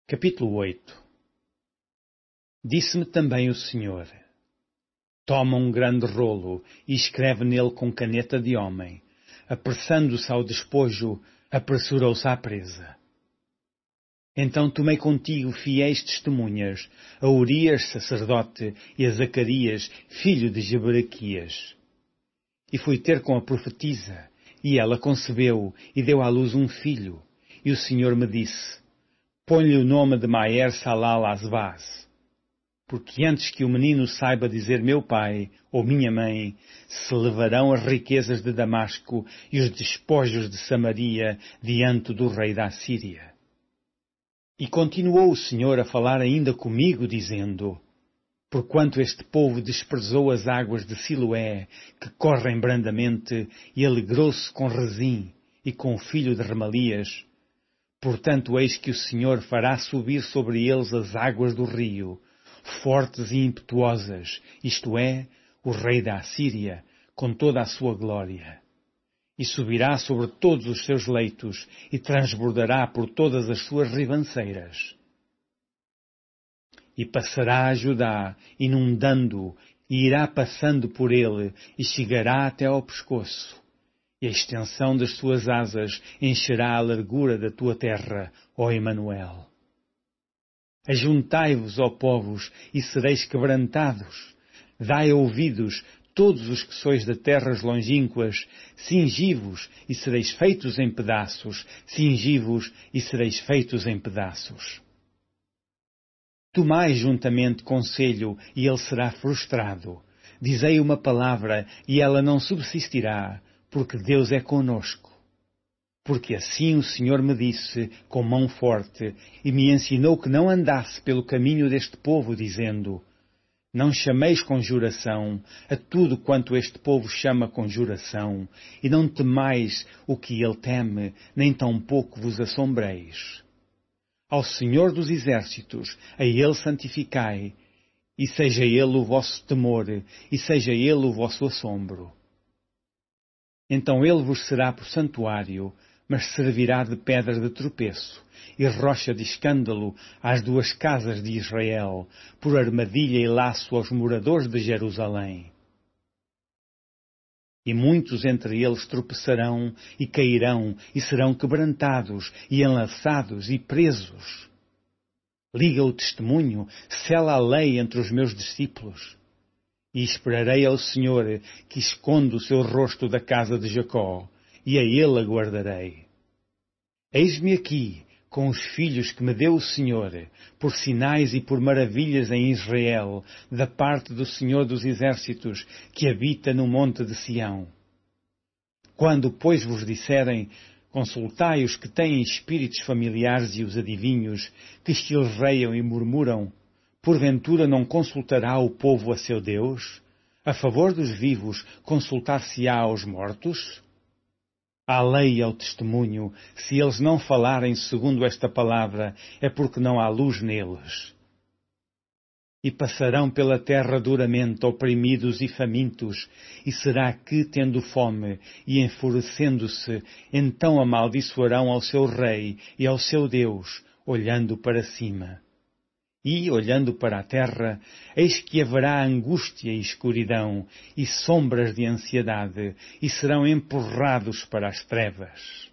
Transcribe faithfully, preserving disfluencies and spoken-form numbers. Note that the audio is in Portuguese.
Capítulo oito. Disse-me também o Senhor: Toma um grande rolo e escreve nele com caneta de homem. Apressando-se ao despojo, apressurou-se à presa. Então tomei contigo fiéis testemunhas, a Urias, sacerdote, e a Zacarias, filho de Jeberequias. E fui ter com a profetisa, e ela concebeu e deu à luz um filho. E o Senhor me disse: Põe-lhe o nome de Maer-Salal-Hasbaz, porque antes que o menino saiba dizer meu pai ou minha mãe, se levarão as riquezas de Damasco e os despojos de Samaria diante do rei da Assíria. E continuou o Senhor a falar ainda comigo, dizendo: Porquanto este povo desprezou as águas de Siloé, que correm brandamente, e alegrou-se com Rezim e com o filho de Remalias, portanto eis que o Senhor fará subir sobre eles as águas do rio, fortes e impetuosas, isto é, o rei da Assíria, com toda a sua glória. E subirá sobre todos os seus leitos, e transbordará por todas as suas ribanceiras. E passará a Judá, inundando-o, e irá passando por ele, e chegará até ao pescoço. E a extensão das suas asas encherá a largura da tua terra, ó Emanuel. Ajuntai-vos, ó povos, e sereis quebrantados. Dai ouvidos, todos os que sois de terras longínquas, cingi-vos, e sereis feitos em pedaços, cingi-vos, e sereis feitos em pedaços. Tomai juntamente conselho, e ele será frustrado. Dizei uma palavra, e ela não subsistirá, porque Deus é conosco. Porque assim o Senhor me disse, com mão forte, e me ensinou que não andasse pelo caminho deste povo, dizendo: Não chameis conjuração a tudo quanto este povo chama conjuração, e não temais o que ele teme, nem tampouco vos assombreis. Ao Senhor dos Exércitos, a Ele santificai, e seja Ele o vosso temor, e seja Ele o vosso assombro. Então Ele vos será por santuário, mas servirá de pedra de tropeço e rocha de escândalo às duas casas de Israel, por armadilha e laço aos moradores de Jerusalém. E muitos entre eles tropeçarão e cairão e serão quebrantados e enlaçados e presos. Liga o testemunho, sela a lei entre os meus discípulos. E esperarei ao Senhor, que esconde o seu rosto da casa de Jacó, e a Ele aguardarei. Eis-me aqui, com os filhos que me deu o Senhor, por sinais e por maravilhas em Israel, da parte do Senhor dos Exércitos, que habita no monte de Sião. Quando, pois, vos disserem: Consultai os que têm espíritos familiares e os adivinhos, que chilreiam e murmuram, porventura não consultará o povo a seu Deus? A favor dos vivos, consultar-se-á aos mortos? À lei e ao testemunho, se eles não falarem segundo esta palavra, é porque não há luz neles. E passarão pela terra duramente, oprimidos e famintos, e será que, tendo fome e enfurecendo-se, então amaldiçoarão ao seu rei e ao seu Deus, olhando para cima. E, olhando para a terra, eis que haverá angústia e escuridão, e sombras de ansiedade, e serão empurrados para as trevas.